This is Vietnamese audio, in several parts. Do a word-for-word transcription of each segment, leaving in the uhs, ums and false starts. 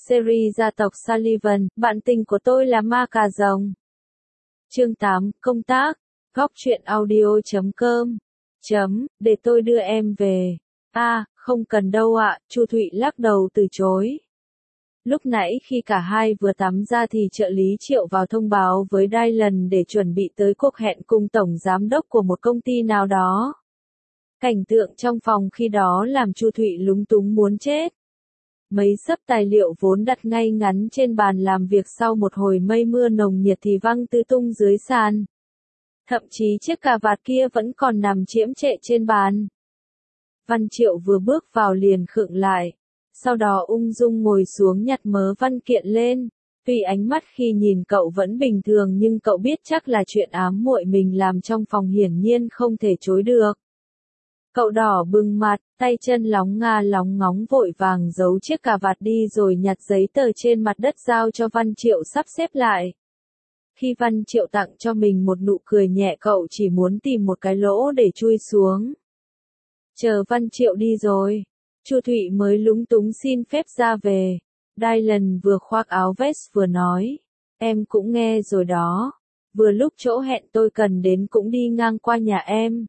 Series gia tộc Sullivan, bạn tình của tôi là ma cà rồng. Chương tám, công tác. Góc truyện audio chấm com. Chấm, để tôi đưa em về. A, à, không cần đâu ạ, Chu Thụy lắc đầu từ chối. Lúc nãy khi cả hai vừa tắm ra thì trợ lý Triệu vào thông báo với Dylan để chuẩn bị tới cuộc hẹn cùng tổng giám đốc của một công ty nào đó. Cảnh tượng trong phòng khi đó làm Chu Thụy lúng túng muốn chết. Mấy xấp tài liệu vốn đặt ngay ngắn trên bàn làm việc sau một hồi mây mưa nồng nhiệt thì văng tứ tung dưới sàn. Thậm chí chiếc cà vạt kia vẫn còn nằm chiếm trệ trên bàn. Văn Triệu vừa bước vào liền khựng lại. Sau đó ung dung ngồi xuống nhặt mớ văn kiện lên. Tuy ánh mắt khi nhìn cậu vẫn bình thường nhưng cậu biết chắc là chuyện ám muội mình làm trong phòng hiển nhiên không thể chối được. Cậu đỏ bừng mặt, tay chân lóng nga lóng ngóng vội vàng giấu chiếc cà vạt đi rồi nhặt giấy tờ trên mặt đất giao cho Văn Triệu sắp xếp lại. Khi Văn Triệu tặng cho mình một nụ cười nhẹ cậu chỉ muốn tìm một cái lỗ để chui xuống. Chờ Văn Triệu đi rồi, Chu Thụy mới lúng túng xin phép ra về. Dylan vừa khoác áo vest vừa nói, em cũng nghe rồi đó, vừa lúc chỗ hẹn tôi cần đến cũng đi ngang qua nhà em.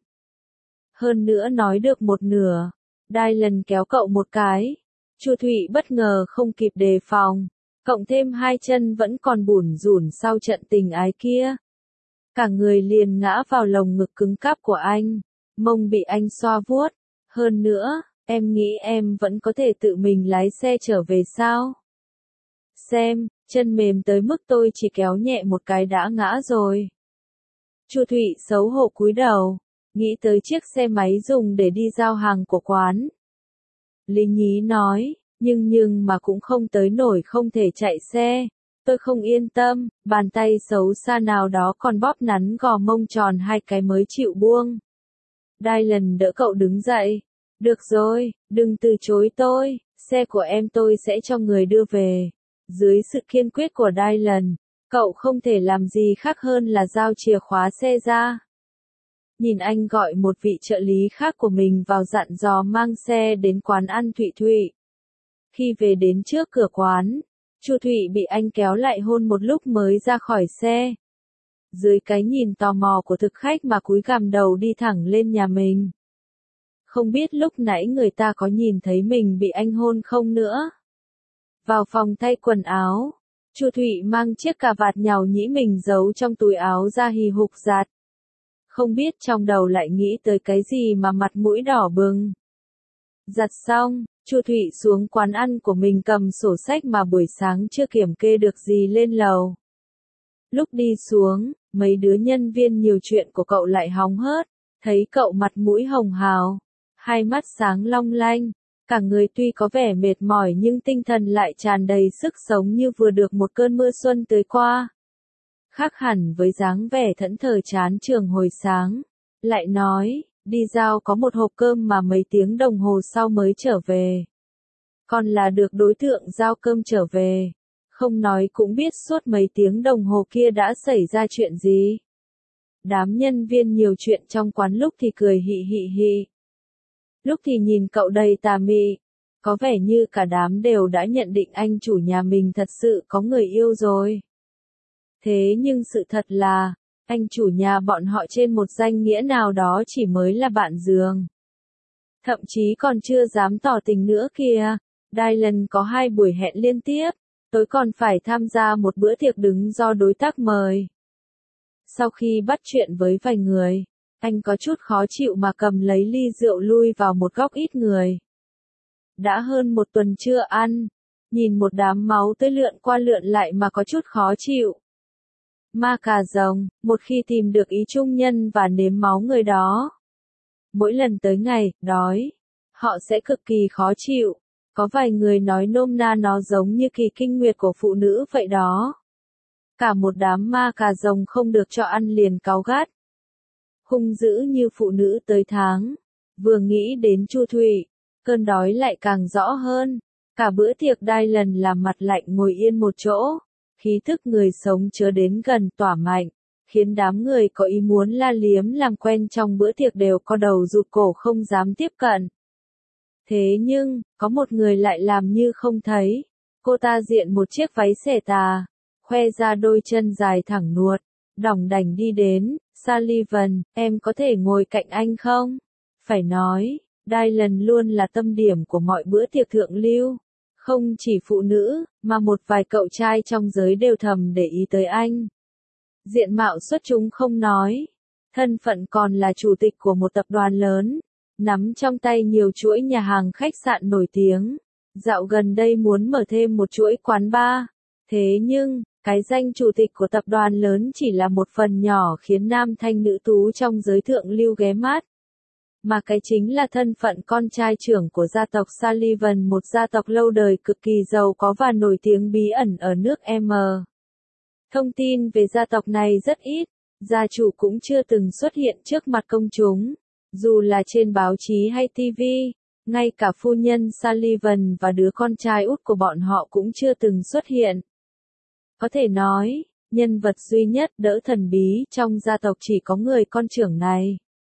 Hơn nữa nói được một nửa, Dylan kéo cậu một cái. Chu Thụy bất ngờ không kịp đề phòng, cộng thêm hai chân vẫn còn bủn rủn sau trận tình ái kia. Cả người liền ngã vào lồng ngực cứng cáp của anh, mông bị anh xoa vuốt. Hơn nữa, em nghĩ em vẫn có thể tự mình lái xe trở về sao? Xem, chân mềm tới mức tôi chỉ kéo nhẹ một cái đã ngã rồi. Chu Thụy xấu hổ cúi đầu, nghĩ tới chiếc xe máy dùng để đi giao hàng của quán. Lý nhí nói, nhưng nhưng mà cũng không tới nổi không thể chạy xe. Tôi không yên tâm, bàn tay xấu xa nào đó còn bóp nắn gò mông tròn hai cái mới chịu buông. Dylan đỡ cậu đứng dậy. Được rồi, đừng từ chối tôi, xe của em tôi sẽ cho người đưa về. Dưới sự kiên quyết của Dylan, cậu không thể làm gì khác hơn là giao chìa khóa xe ra. Nhìn anh gọi một vị trợ lý khác của mình vào dặn dò mang xe đến quán ăn Thụy Thụy. Khi về đến trước cửa quán, Chu Thụy bị anh kéo lại hôn một lúc mới ra khỏi xe. Dưới cái nhìn tò mò của thực khách mà cúi gằm đầu đi thẳng lên nhà mình. Không biết lúc nãy người ta có nhìn thấy mình bị anh hôn không nữa. Vào phòng thay quần áo, Chu Thụy mang chiếc cà vạt nhàu nhĩ mình giấu trong túi áo ra hì hục giặt. Không biết trong đầu lại nghĩ tới cái gì mà mặt mũi đỏ bừng. Giặt xong, Chu Thụy xuống quán ăn của mình cầm sổ sách mà buổi sáng chưa kiểm kê được gì lên lầu. Lúc đi xuống, mấy đứa nhân viên nhiều chuyện của cậu lại hóng hớt, thấy cậu mặt mũi hồng hào, hai mắt sáng long lanh, cả người tuy có vẻ mệt mỏi nhưng tinh thần lại tràn đầy sức sống như vừa được một cơn mưa xuân tưới qua. Khác hẳn với dáng vẻ thẫn thờ chán trường hồi sáng, lại nói, đi giao có một hộp cơm mà mấy tiếng đồng hồ sau mới trở về. Còn là được đối tượng giao cơm trở về, không nói cũng biết suốt mấy tiếng đồng hồ kia đã xảy ra chuyện gì. Đám nhân viên nhiều chuyện trong quán lúc thì cười hị hị hị, lúc thì nhìn cậu đầy tà mị, có vẻ như cả đám đều đã nhận định anh chủ nhà mình thật sự có người yêu rồi. Thế nhưng sự thật là, anh chủ nhà bọn họ trên một danh nghĩa nào đó chỉ mới là bạn giường. Thậm chí còn chưa dám tỏ tình nữa kìa. Dylan có hai buổi hẹn liên tiếp, tối còn phải tham gia một bữa tiệc đứng do đối tác mời. Sau khi bắt chuyện với vài người, anh có chút khó chịu mà cầm lấy ly rượu lui vào một góc ít người. Đã hơn một tuần chưa ăn, nhìn một đám máu tươi lượn qua lượn lại mà có chút khó chịu. Ma cà rồng, một khi tìm được ý chung nhân và nếm máu người đó. Mỗi lần tới ngày, đói, họ sẽ cực kỳ khó chịu. Có vài người nói nôm na nó giống như kỳ kinh nguyệt của phụ nữ vậy đó. Cả một đám ma cà rồng không được cho ăn liền cáu gắt. Hung dữ như phụ nữ tới tháng. Vừa nghĩ đến Chu Thụy, cơn đói lại càng rõ hơn. Cả bữa tiệc Dylan làm mặt lạnh ngồi yên một chỗ. Khí thức người sống chớ đến gần tỏa mạnh, khiến đám người có ý muốn la liếm làm quen trong bữa tiệc đều co đầu rụt cổ không dám tiếp cận. Thế nhưng, có một người lại làm như không thấy. Cô ta diện một chiếc váy xẻ tà, khoe ra đôi chân dài thẳng nuột, đỏng đảnh đi đến. Sullivan, em có thể ngồi cạnh anh không? Phải nói, Dylan luôn là tâm điểm của mọi bữa tiệc thượng lưu. Không chỉ phụ nữ, mà một vài cậu trai trong giới đều thầm để ý tới anh. Diện mạo xuất chúng không nói, thân phận còn là chủ tịch của một tập đoàn lớn, nắm trong tay nhiều chuỗi nhà hàng khách sạn nổi tiếng. Dạo gần đây muốn mở thêm một chuỗi quán bar. Thế nhưng, cái danh chủ tịch của tập đoàn lớn chỉ là một phần nhỏ khiến nam thanh nữ tú trong giới thượng lưu ghé mắt. Mà cái chính là thân phận con trai trưởng của gia tộc Sullivan, một gia tộc lâu đời cực kỳ giàu có và nổi tiếng bí ẩn ở nước M. Thông tin về gia tộc này rất ít, gia chủ cũng chưa từng xuất hiện trước mặt công chúng, dù là trên báo chí hay ti vi, ngay cả phu nhân Sullivan và đứa con trai út của bọn họ cũng chưa từng xuất hiện. Có thể nói, nhân vật duy nhất đỡ thần bí trong gia tộc chỉ có người con trưởng này.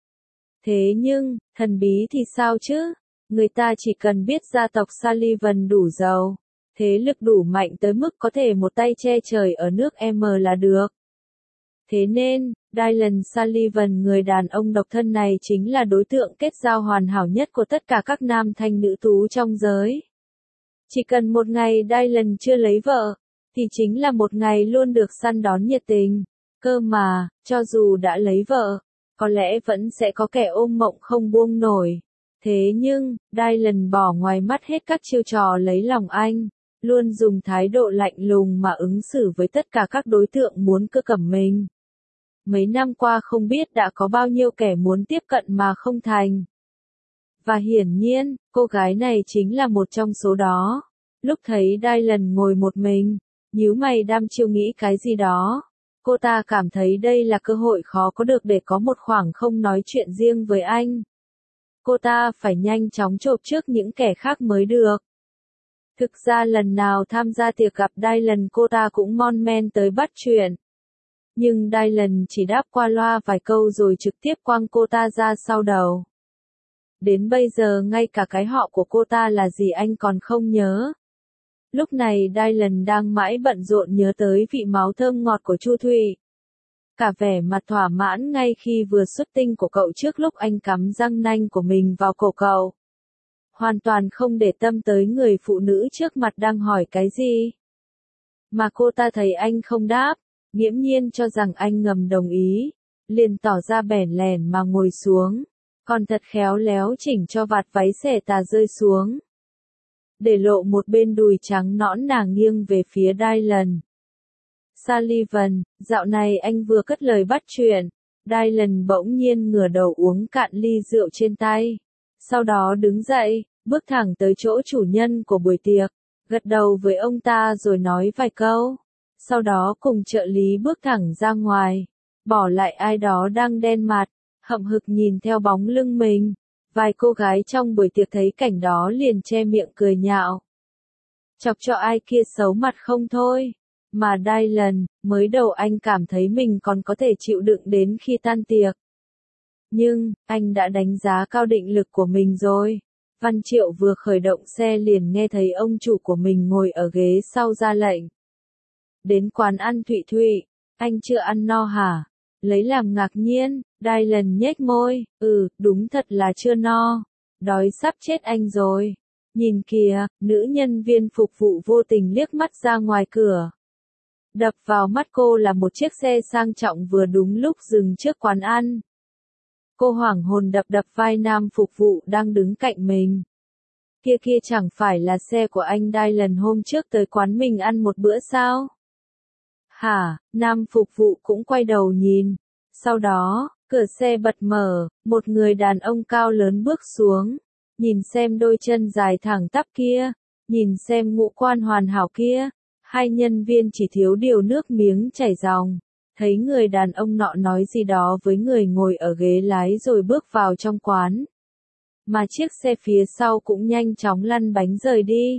Thế nhưng, thần bí thì sao chứ? Người ta chỉ cần biết gia tộc Sullivan đủ giàu, thế lực đủ mạnh tới mức có thể một tay che trời ở nước M là được. Thế nên, Dylan Sullivan, người đàn ông độc thân này chính là đối tượng kết giao hoàn hảo nhất của tất cả các nam thanh nữ tú trong giới. Chỉ cần một ngày Dylan chưa lấy vợ, thì chính là một ngày luôn được săn đón nhiệt tình. Cơ mà, cho dù đã lấy vợ, có lẽ vẫn sẽ có kẻ ôm mộng không buông nổi. Thế nhưng, Dylan bỏ ngoài mắt hết các chiêu trò lấy lòng anh, luôn dùng thái độ lạnh lùng mà ứng xử với tất cả các đối tượng muốn cưa cẩm mình. Mấy năm qua không biết đã có bao nhiêu kẻ muốn tiếp cận mà không thành. Và hiển nhiên, cô gái này chính là một trong số đó. Lúc thấy Dylan ngồi một mình, nhíu mày đăm chiêu nghĩ cái gì đó, cô ta cảm thấy đây là cơ hội khó có được để có một khoảng không nói chuyện riêng với anh. Cô ta phải nhanh chóng chộp trước những kẻ khác mới được. Thực ra lần nào tham gia tiệc gặp Dylan cô ta cũng mon men tới bắt chuyện. Nhưng Dylan chỉ đáp qua loa vài câu rồi trực tiếp quăng cô ta ra sau đầu. Đến bây giờ ngay cả cái họ của cô ta là gì anh còn không nhớ. Lúc này Dylan đang mãi bận rộn nhớ tới vị máu thơm ngọt của Chu Thụy. Cả vẻ mặt thỏa mãn ngay khi vừa xuất tinh của cậu trước lúc anh cắm răng nanh của mình vào cổ cậu. Hoàn toàn không để tâm tới người phụ nữ trước mặt đang hỏi cái gì. Mà cô ta thấy anh không đáp, nghiễm nhiên cho rằng anh ngầm đồng ý, liền tỏ ra bẽn lẽn mà ngồi xuống, còn thật khéo léo chỉnh cho vạt váy xẻ tà rơi xuống, để lộ một bên đùi trắng nõn nàng nghiêng về phía Dylan. Sullivan, dạo này anh vừa cất lời bắt chuyện. Dylan bỗng nhiên ngửa đầu uống cạn ly rượu trên tay. Sau đó đứng dậy, bước thẳng tới chỗ chủ nhân của buổi tiệc, gật đầu với ông ta rồi nói vài câu. Sau đó cùng trợ lý bước thẳng ra ngoài, bỏ lại ai đó đang đen mặt, hậm hực nhìn theo bóng lưng mình. Vài cô gái trong buổi tiệc thấy cảnh đó liền che miệng cười nhạo. Chọc cho ai kia xấu mặt không thôi. Mà Dylan, mới đầu anh cảm thấy mình còn có thể chịu đựng đến khi tan tiệc. Nhưng, anh đã đánh giá cao định lực của mình rồi. Văn Triệu vừa khởi động xe liền nghe thấy ông chủ của mình ngồi ở ghế sau ra lệnh. Đến quán ăn Thụy Thụy, anh chưa ăn no hả? Lấy làm ngạc nhiên, Dylan nhếch môi, ừ, đúng thật là chưa no. Đói sắp chết anh rồi. Nhìn kìa, nữ nhân viên phục vụ vô tình liếc mắt ra ngoài cửa. Đập vào mắt cô là một chiếc xe sang trọng vừa đúng lúc dừng trước quán ăn. Cô hoảng hồn đập đập vai nam phục vụ đang đứng cạnh mình. Kia kia chẳng phải là xe của anh Dylan hôm trước tới quán mình ăn một bữa sao? Hả, nam phục vụ cũng quay đầu nhìn. Sau đó, cửa xe bật mở, một người đàn ông cao lớn bước xuống. Nhìn xem đôi chân dài thẳng tắp kia, nhìn xem ngũ quan hoàn hảo kia. Hai nhân viên chỉ thiếu điều nước miếng chảy ròng. Thấy người đàn ông nọ nói gì đó với người ngồi ở ghế lái rồi bước vào trong quán. Mà chiếc xe phía sau cũng nhanh chóng lăn bánh rời đi.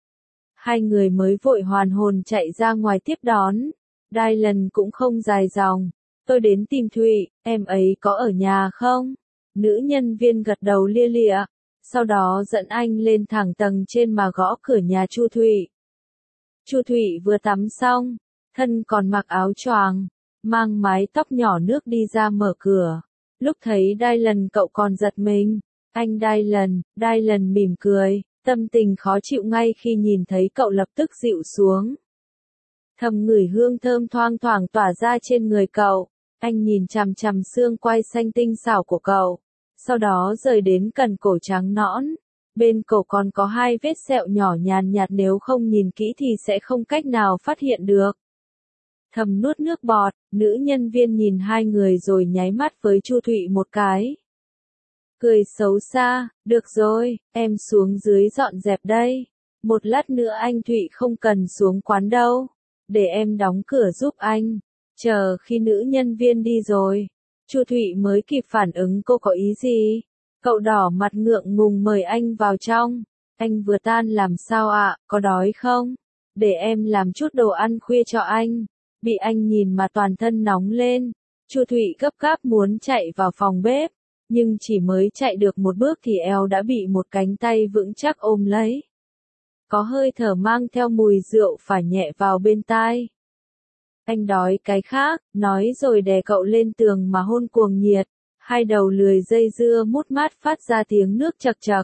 Hai người mới vội hoàn hồn chạy ra ngoài tiếp đón. Dylan cũng không dài dòng. Tôi đến tìm Thụy, em ấy có ở nhà không? Nữ nhân viên gật đầu lia lịa. Sau đó dẫn anh lên thẳng tầng trên mà gõ cửa nhà Chu Thụy. Chu Thụy vừa tắm xong, thân còn mặc áo choàng, mang mái tóc nhỏ nước đi ra mở cửa. Lúc thấy Dylan cậu còn giật mình. Anh Dylan, Dylan mỉm cười, tâm tình khó chịu ngay khi nhìn thấy cậu lập tức dịu xuống. Thầm ngửi hương thơm thoang thoảng tỏa ra trên người cậu. Anh nhìn chằm chằm xương quai xanh tinh xảo của cậu. Sau đó rời đến cần cổ trắng nõn. Bên cổ còn có hai vết sẹo nhỏ nhàn nhạt, nếu không nhìn kỹ thì sẽ không cách nào phát hiện được. Thầm nuốt nước bọt, nữ nhân viên nhìn hai người rồi nháy mắt với Chu Thụy một cái. Cười xấu xa, được rồi, em xuống dưới dọn dẹp đây. Một lát nữa anh Thụy không cần xuống quán đâu. Để em đóng cửa giúp anh. Chờ khi nữ nhân viên đi rồi, Chu Thụy mới kịp phản ứng cô có ý gì. Cậu đỏ mặt ngượng ngùng mời anh vào trong. Anh vừa tan làm sao ạ, có đói không? Để em làm chút đồ ăn khuya cho anh. Bị anh nhìn mà toàn thân nóng lên. Chu Thụy gấp gáp muốn chạy vào phòng bếp. Nhưng chỉ mới chạy được một bước thì eo đã bị một cánh tay vững chắc ôm lấy. Có hơi thở mang theo mùi rượu phả nhẹ vào bên tai. Anh đói cái khác, nói rồi đè cậu lên tường mà hôn cuồng nhiệt. Hai đầu lười dây dưa mút mát phát ra tiếng nước chậc chậc.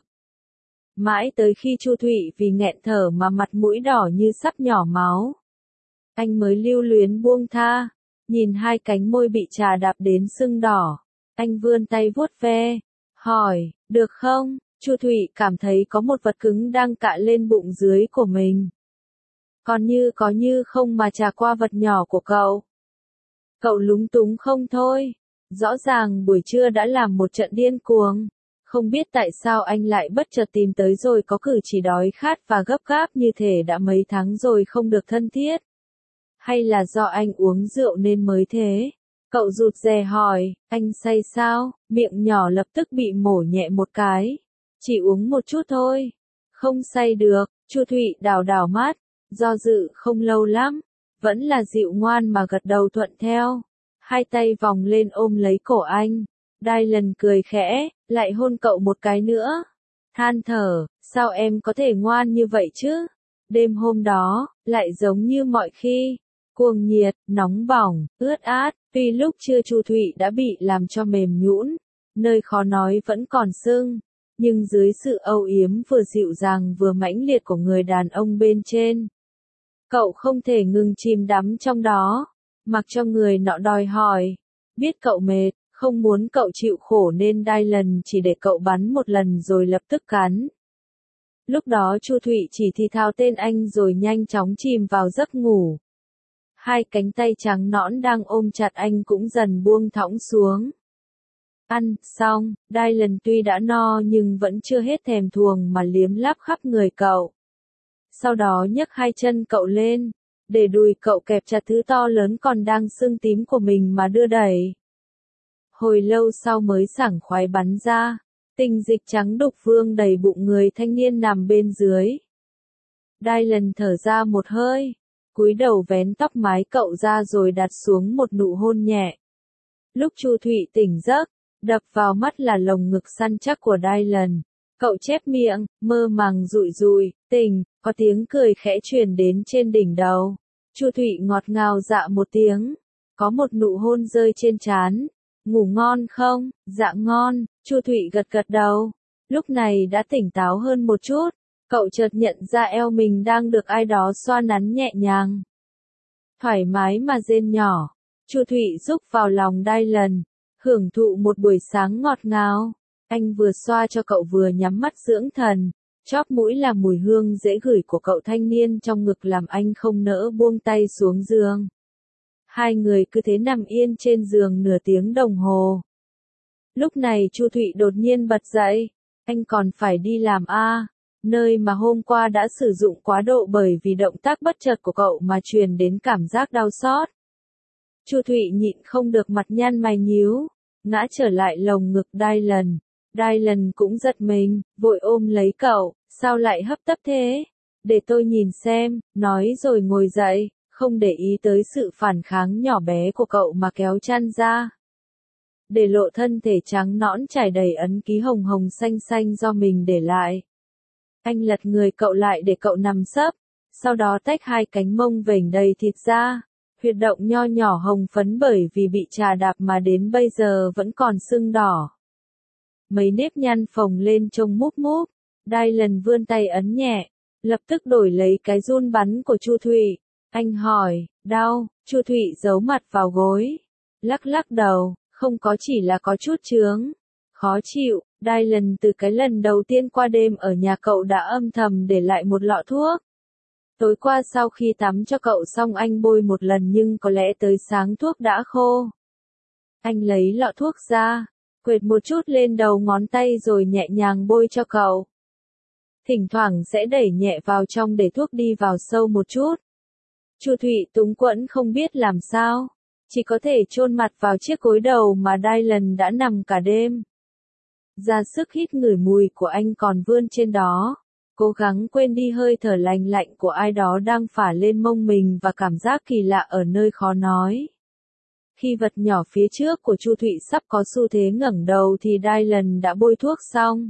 Mãi tới khi Chu Thụy vì nghẹn thở mà mặt mũi đỏ như sắp nhỏ máu. Anh mới lưu luyến buông tha, nhìn hai cánh môi bị trà đạp đến sưng đỏ. Anh vươn tay vuốt ve, hỏi, được không? Chu Thụy cảm thấy có một vật cứng đang cạ lên bụng dưới của mình. Còn như có như không mà trà qua vật nhỏ của cậu. Cậu lúng túng không thôi. Rõ ràng buổi trưa đã làm một trận điên cuồng. Không biết tại sao anh lại bất chợt tìm tới rồi có cử chỉ đói khát và gấp gáp như thể đã mấy tháng rồi không được thân thiết. Hay là do anh uống rượu nên mới thế? Cậu rụt rè hỏi, anh say sao? Miệng nhỏ lập tức bị mổ nhẹ một cái. Chỉ uống một chút thôi. Không say được. Chu Thụy đảo đảo mắt, do dự không lâu lắm. Vẫn là dịu ngoan mà gật đầu thuận theo. Hai tay vòng lên ôm lấy cổ anh. Dylan cười khẽ, lại hôn cậu một cái nữa. Than thở, sao em có thể ngoan như vậy chứ? Đêm hôm đó, lại giống như mọi khi. Cuồng nhiệt, nóng bỏng, ướt át, tuy lúc chưa Chu Thụy đã bị làm cho mềm nhũn, nơi khó nói vẫn còn sưng, nhưng dưới sự âu yếm vừa dịu dàng vừa mãnh liệt của người đàn ông bên trên, cậu không thể ngừng chìm đắm trong đó, mặc cho người nọ đòi hỏi, biết cậu mệt, không muốn cậu chịu khổ nên Dylan chỉ để cậu bắn một lần rồi lập tức cắn. Lúc đó Chu Thụy chỉ thì thào tên anh rồi nhanh chóng chìm vào giấc ngủ. Hai cánh tay trắng nõn đang ôm chặt anh cũng dần buông thõng xuống. Ăn xong, Dylan tuy đã no nhưng vẫn chưa hết thèm thuồng mà liếm láp khắp người cậu. Sau đó nhấc hai chân cậu lên, để đùi cậu kẹp chặt thứ to lớn còn đang sưng tím của mình mà đưa đẩy. Hồi lâu sau mới sảng khoái bắn ra, tình dịch trắng đục vương đầy bụng người thanh niên nằm bên dưới. Dylan thở ra một hơi, cúi đầu vén tóc mái cậu ra rồi đặt xuống một nụ hôn nhẹ. Lúc Chu Thụy tỉnh giấc, đập vào mắt là lồng ngực săn chắc của Dylan. Cậu chép miệng, mơ màng rụi rụi, tỉnh, có tiếng cười khẽ truyền đến trên đỉnh đầu. Chu Thụy ngọt ngào dạ một tiếng, có một nụ hôn rơi trên trán. Ngủ ngon không? Dạ ngon, Chu Thụy gật gật đầu. Lúc này đã tỉnh táo hơn một chút, cậu chợt nhận ra eo mình đang được ai đó xoa nắn nhẹ nhàng. Thoải mái mà rên nhỏ, Chu Thụy rúc vào lòng Dylan, hưởng thụ một buổi sáng ngọt ngào. Anh vừa xoa cho cậu vừa nhắm mắt dưỡng thần, chóp mũi là mùi hương dễ ngửi của cậu thanh niên trong ngực làm anh không nỡ buông tay xuống giường. Hai người cứ thế nằm yên trên giường nửa tiếng đồng hồ. Lúc này Chu Thụy đột nhiên bật dậy, anh còn phải đi làm a, nơi mà hôm qua đã sử dụng quá độ bởi vì động tác bất chợt của cậu mà truyền đến cảm giác đau xót. Chu Thụy nhịn không được mặt nhăn mày nhíu, ngã trở lại lồng ngực Dylan. Dylan cũng giật mình, vội ôm lấy cậu, sao lại hấp tấp thế? Để tôi nhìn xem, nói rồi ngồi dậy, không để ý tới sự phản kháng nhỏ bé của cậu mà kéo chăn ra. Để lộ thân thể trắng nõn trải đầy ấn ký hồng hồng xanh xanh do mình để lại. Anh lật người cậu lại để cậu nằm sấp, sau đó tách hai cánh mông vểnh đầy thịt ra, huyệt động nho nhỏ hồng phấn bởi vì bị trà đạp mà đến bây giờ vẫn còn sưng đỏ. Mấy nếp nhăn phồng lên trông múp múp, Dylan vươn tay ấn nhẹ, lập tức đổi lấy cái run bắn của Chu Thụy. Anh hỏi, đau, Chu Thụy giấu mặt vào gối, lắc lắc đầu, không có, chỉ là có chút chướng, khó chịu. Dylan từ cái lần đầu tiên qua đêm ở nhà cậu đã âm thầm để lại một lọ thuốc. Tối qua sau khi tắm cho cậu xong anh bôi một lần nhưng có lẽ tới sáng thuốc đã khô. Anh lấy lọ thuốc ra, quệt một chút lên đầu ngón tay rồi nhẹ nhàng bôi cho cậu. Thỉnh thoảng sẽ đẩy nhẹ vào trong để thuốc đi vào sâu một chút. Chu Thụy túng quẫn không biết làm sao, chỉ có thể chôn mặt vào chiếc gối đầu mà Dylan đã nằm cả đêm. Ra sức hít ngửi mùi của anh còn vươn trên đó, cố gắng quên đi hơi thở lành lạnh của ai đó đang phả lên mông mình và cảm giác kỳ lạ ở nơi khó nói. Khi vật nhỏ phía trước của Chu Thụy sắp có xu thế ngẩng đầu thì Dylan đã bôi thuốc xong.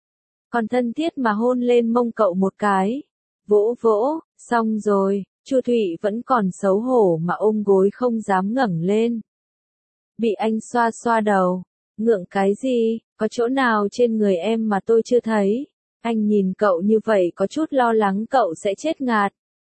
Còn thân thiết mà hôn lên mông cậu một cái. Vỗ vỗ, xong rồi, Chu Thụy vẫn còn xấu hổ mà ôm gối không dám ngẩng lên. Bị anh xoa xoa đầu, ngượng cái gì, có chỗ nào trên người em mà tôi chưa thấy. Anh nhìn cậu như vậy có chút lo lắng cậu sẽ chết ngạt.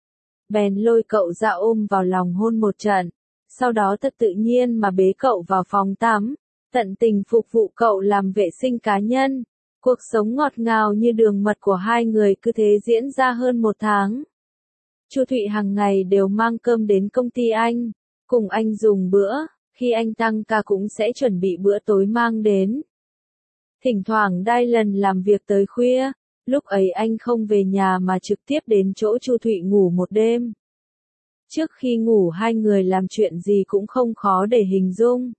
Bèn lôi cậu ra ôm vào lòng hôn một trận, sau đó thật tự nhiên mà bế cậu vào phòng tắm, tận tình phục vụ cậu làm vệ sinh cá nhân. Cuộc sống ngọt ngào như đường mật của hai người cứ thế diễn ra hơn một tháng. Chu Thụy hàng ngày đều mang cơm đến công ty anh, cùng anh dùng bữa, khi anh tăng ca cũng sẽ chuẩn bị bữa tối mang đến. Thỉnh thoảng Dylan làm việc tới khuya, lúc ấy anh không về nhà mà trực tiếp đến chỗ Chu Thụy ngủ một đêm. Trước khi ngủ hai người làm chuyện gì cũng không khó để hình dung.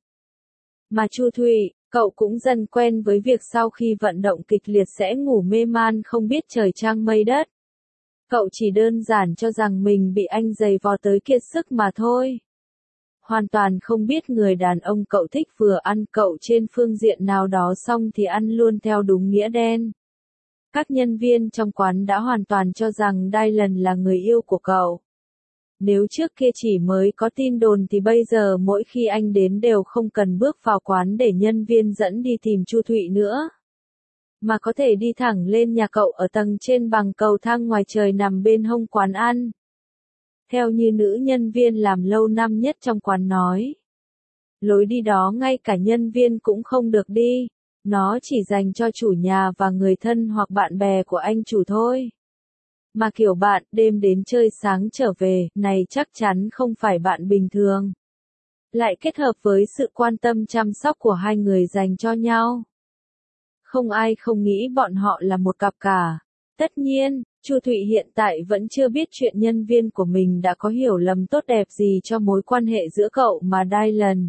Mà Chu Thụy, cậu cũng dần quen với việc sau khi vận động kịch liệt sẽ ngủ mê man không biết trời trăng mây đất. Cậu chỉ đơn giản cho rằng mình bị anh giày vò tới kiệt sức mà thôi. Hoàn toàn không biết người đàn ông cậu thích vừa ăn cậu trên phương diện nào đó xong thì ăn luôn theo đúng nghĩa đen. Các nhân viên trong quán đã hoàn toàn cho rằng Dylan là người yêu của cậu. Nếu trước kia chỉ mới có tin đồn thì bây giờ mỗi khi anh đến đều không cần bước vào quán để nhân viên dẫn đi tìm Chu Thụy nữa. Mà có thể đi thẳng lên nhà cậu ở tầng trên bằng cầu thang ngoài trời nằm bên hông quán ăn. Theo như nữ nhân viên làm lâu năm nhất trong quán nói. Lối đi đó ngay cả nhân viên cũng không được đi. Nó chỉ dành cho chủ nhà và người thân hoặc bạn bè của anh chủ thôi. Mà kiểu bạn đêm đến chơi sáng trở về, này chắc chắn không phải bạn bình thường. Lại kết hợp với sự quan tâm chăm sóc của hai người dành cho nhau. Không ai không nghĩ bọn họ là một cặp cả. Tất nhiên, Chu Thụy hiện tại vẫn chưa biết chuyện nhân viên của mình đã có hiểu lầm tốt đẹp gì cho mối quan hệ giữa cậu mà Dylan.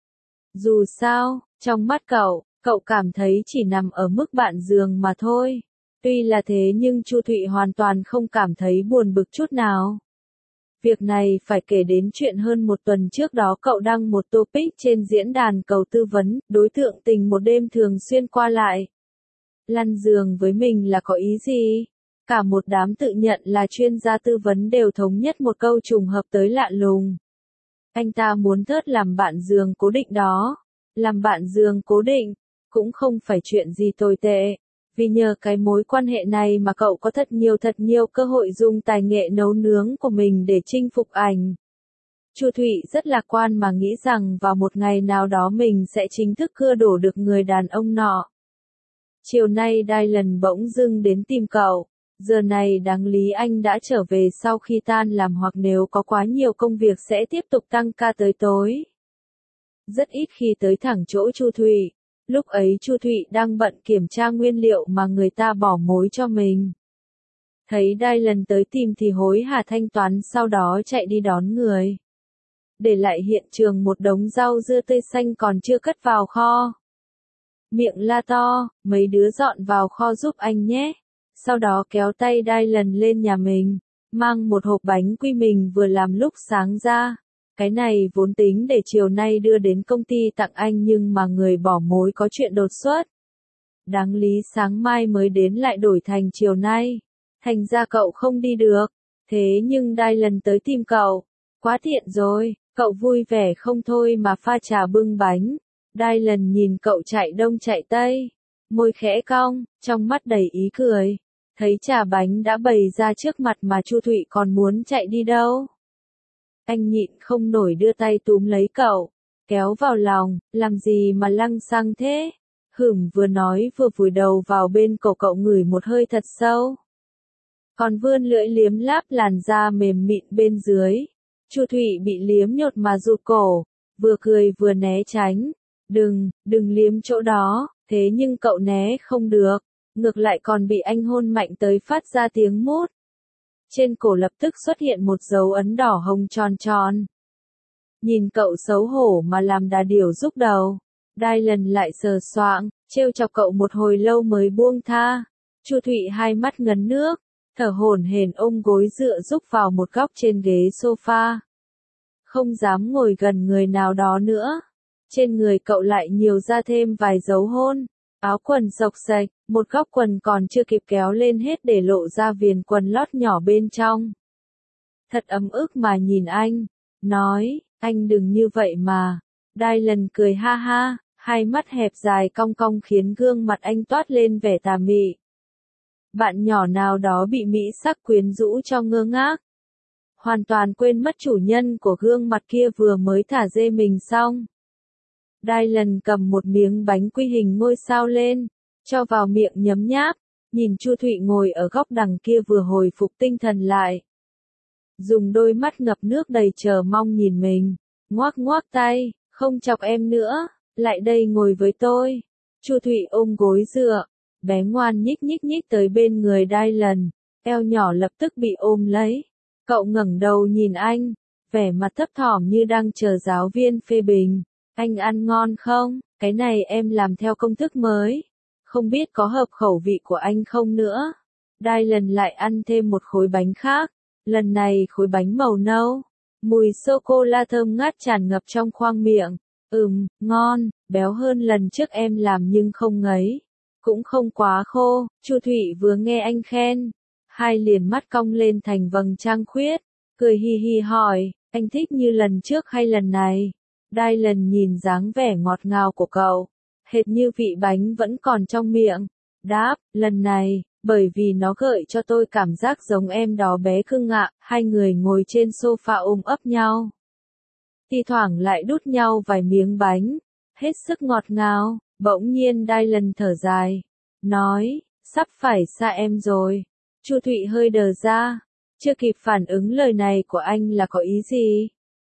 Dù sao, trong mắt cậu, cậu cảm thấy chỉ nằm ở mức bạn giường mà thôi. Tuy là thế nhưng Chu Thụy hoàn toàn không cảm thấy buồn bực chút nào. Việc này phải kể đến chuyện hơn một tuần trước đó cậu đăng một topic trên diễn đàn cầu tư vấn, đối tượng tình một đêm thường xuyên qua lại. Lăn giường với mình là có ý gì? Cả một đám tự nhận là chuyên gia tư vấn đều thống nhất một câu trùng hợp tới lạ lùng. Anh ta muốn Thớt làm bạn giường cố định đó. Làm bạn giường cố định, cũng không phải chuyện gì tồi tệ. Vì nhờ cái mối quan hệ này mà cậu có thật nhiều thật nhiều cơ hội dùng tài nghệ nấu nướng của mình để chinh phục ảnh. Chu Thụy rất lạc quan mà nghĩ rằng vào một ngày nào đó mình sẽ chính thức cưa đổ được người đàn ông nọ. Chiều nay Dylan bỗng dưng đến tìm cậu. Giờ này đáng lý anh đã trở về sau khi tan làm hoặc nếu có quá nhiều công việc sẽ tiếp tục tăng ca tới tối. Rất ít khi tới thẳng chỗ Chu Thụy. Lúc ấy Chu Thụy đang bận kiểm tra nguyên liệu mà người ta bỏ mối cho mình. Thấy Dylan tới tìm thì hối hả thanh toán sau đó chạy đi đón người. Để lại hiện trường một đống rau dưa tươi xanh còn chưa cất vào kho. Miệng la to, mấy đứa dọn vào kho giúp anh nhé. Sau đó kéo tay Dylan lên nhà mình, mang một hộp bánh quy mình vừa làm lúc sáng ra. Cái này vốn tính để chiều nay đưa đến công ty tặng anh nhưng mà người bỏ mối có chuyện đột xuất. Đáng lý sáng mai mới đến lại đổi thành chiều nay. Thành ra cậu không đi được. Thế nhưng Dylan tới tìm cậu. Quá tiện rồi, cậu vui vẻ không thôi mà pha trà bưng bánh. Dylan nhìn cậu chạy đông chạy tây, môi khẽ cong, trong mắt đầy ý cười. Thấy trà bánh đã bày ra trước mặt mà Chu Thụy còn muốn chạy đi đâu. Anh nhịn không nổi đưa tay túm lấy cậu, kéo vào lòng, làm gì mà lăng xăng thế? Hửm vừa nói vừa vùi đầu vào bên cổ cậu ngửi một hơi thật sâu. Còn vươn lưỡi liếm láp làn da mềm mịn bên dưới. Chu Thụy bị liếm nhột mà rụt cổ, vừa cười vừa né tránh. Đừng, đừng liếm chỗ đó, thế nhưng cậu né không được, ngược lại còn bị anh hôn mạnh tới phát ra tiếng mút. Trên cổ lập tức xuất hiện một dấu ấn đỏ hồng tròn tròn. Nhìn cậu xấu hổ mà làm đà điểu rúc đầu, Dylan lại sờ soạng, trêu chọc cậu một hồi lâu mới buông tha. Chu Thụy hai mắt ngấn nước, thở hổn hển ôm gối dựa rúc vào một góc trên ghế sofa. Không dám ngồi gần người nào đó nữa. Trên người cậu lại nhiều ra thêm vài dấu hôn. Áo quần xộc xệch, một góc quần còn chưa kịp kéo lên hết để lộ ra viền quần lót nhỏ bên trong. Thật ấm ức mà nhìn anh, nói, anh đừng như vậy mà. Dylan cười ha ha, hai mắt hẹp dài cong cong khiến gương mặt anh toát lên vẻ tà mị. Bạn nhỏ nào đó bị mỹ sắc quyến rũ cho ngơ ngác. Hoàn toàn quên mất chủ nhân của gương mặt kia vừa mới thả dê mình xong. Dylan cầm một miếng bánh quy hình ngôi sao lên, cho vào miệng nhấm nháp, nhìn Chu Thụy ngồi ở góc đằng kia vừa hồi phục tinh thần lại. Dùng đôi mắt ngập nước đầy chờ mong nhìn mình, ngoác ngoác tay, không chọc em nữa, lại đây ngồi với tôi. Chu Thụy ôm gối dựa, bé ngoan nhích nhích nhích tới bên người Dylan, eo nhỏ lập tức bị ôm lấy. Cậu ngẩng đầu nhìn anh, vẻ mặt thấp thỏm như đang chờ giáo viên phê bình. Anh ăn ngon không? Cái này em làm theo công thức mới. Không biết có hợp khẩu vị của anh không nữa. Dylan lại ăn thêm một khối bánh khác. Lần này khối bánh màu nâu. Mùi sô-cô-la thơm ngát tràn ngập trong khoang miệng. Ừm, ngon, béo hơn lần trước em làm nhưng không ngấy. Cũng không quá khô. Chu Thụy vừa nghe anh khen, hai liền mắt cong lên thành vầng trăng khuyết. Cười hi hi hỏi, anh thích như lần trước hay lần này? Dylan nhìn dáng vẻ ngọt ngào của cậu, hệt như vị bánh vẫn còn trong miệng. Đáp, lần này, bởi vì nó gợi cho tôi cảm giác giống em đó bé cưng ạ. Hai người ngồi trên sofa ôm ấp nhau. Thi thoảng lại đút nhau vài miếng bánh, hết sức ngọt ngào. Bỗng nhiên Dylan thở dài, nói, sắp phải xa em rồi. Chu Thụy hơi đờ ra, chưa kịp phản ứng lời này của anh là có ý gì.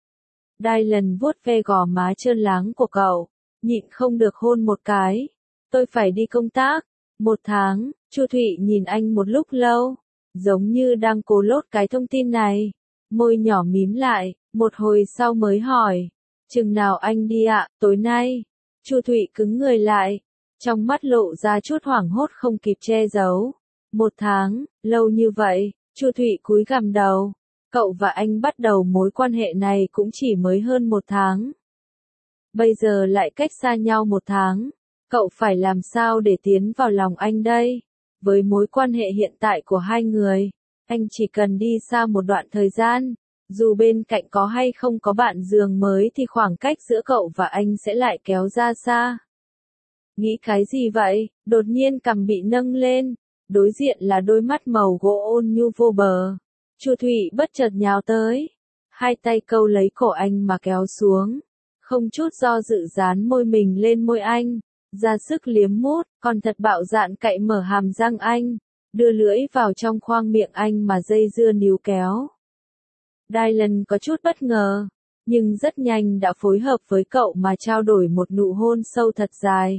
Dylan vuốt ve gò má trơn láng của cậu, nhịn không được hôn một cái. Tôi phải đi công tác, một tháng. Chu Thụy nhìn anh một lúc lâu, giống như đang cố lốt cái thông tin này. Môi nhỏ mím lại, một hồi sau mới hỏi, chừng nào anh đi ạ? Tối nay. Chu Thụy cứng người lại, trong mắt lộ ra chút hoảng hốt không kịp che giấu. Một tháng, lâu như vậy. Chu Thụy cúi gằm đầu. Cậu và anh bắt đầu mối quan hệ này cũng chỉ mới hơn một tháng. Bây giờ lại cách xa nhau một tháng. Cậu phải làm sao để tiến vào lòng anh đây? Với mối quan hệ hiện tại của hai người, anh chỉ cần đi xa một đoạn thời gian. Dù bên cạnh có hay không có bạn giường mới thì khoảng cách giữa cậu và anh sẽ lại kéo ra xa. Nghĩ cái gì vậy? Đột nhiên cằm bị nâng lên. Đối diện là đôi mắt màu gỗ ôn nhu vô bờ. Chu Thụy bất chợt nhào tới, hai tay câu lấy cổ anh mà kéo xuống, không chút do dự dán môi mình lên môi anh, ra sức liếm mút, còn thật bạo dạn cậy mở hàm răng anh, đưa lưỡi vào trong khoang miệng anh mà dây dưa níu kéo. Dylan có chút bất ngờ, nhưng rất nhanh đã phối hợp với cậu mà trao đổi một nụ hôn sâu thật dài.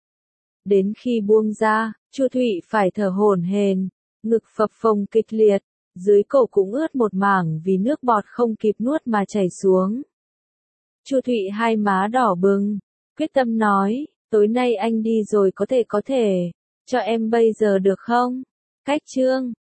Đến khi buông ra, Chu Thụy phải thở hổn hển, ngực phập phồng kịch liệt. Dưới cổ cũng ướt một mảng vì nước bọt không kịp nuốt mà chảy xuống. Chu Thụy hai má đỏ bừng, quyết tâm nói, tối nay anh đi rồi có thể có thể, cho em bây giờ được không? Cách chương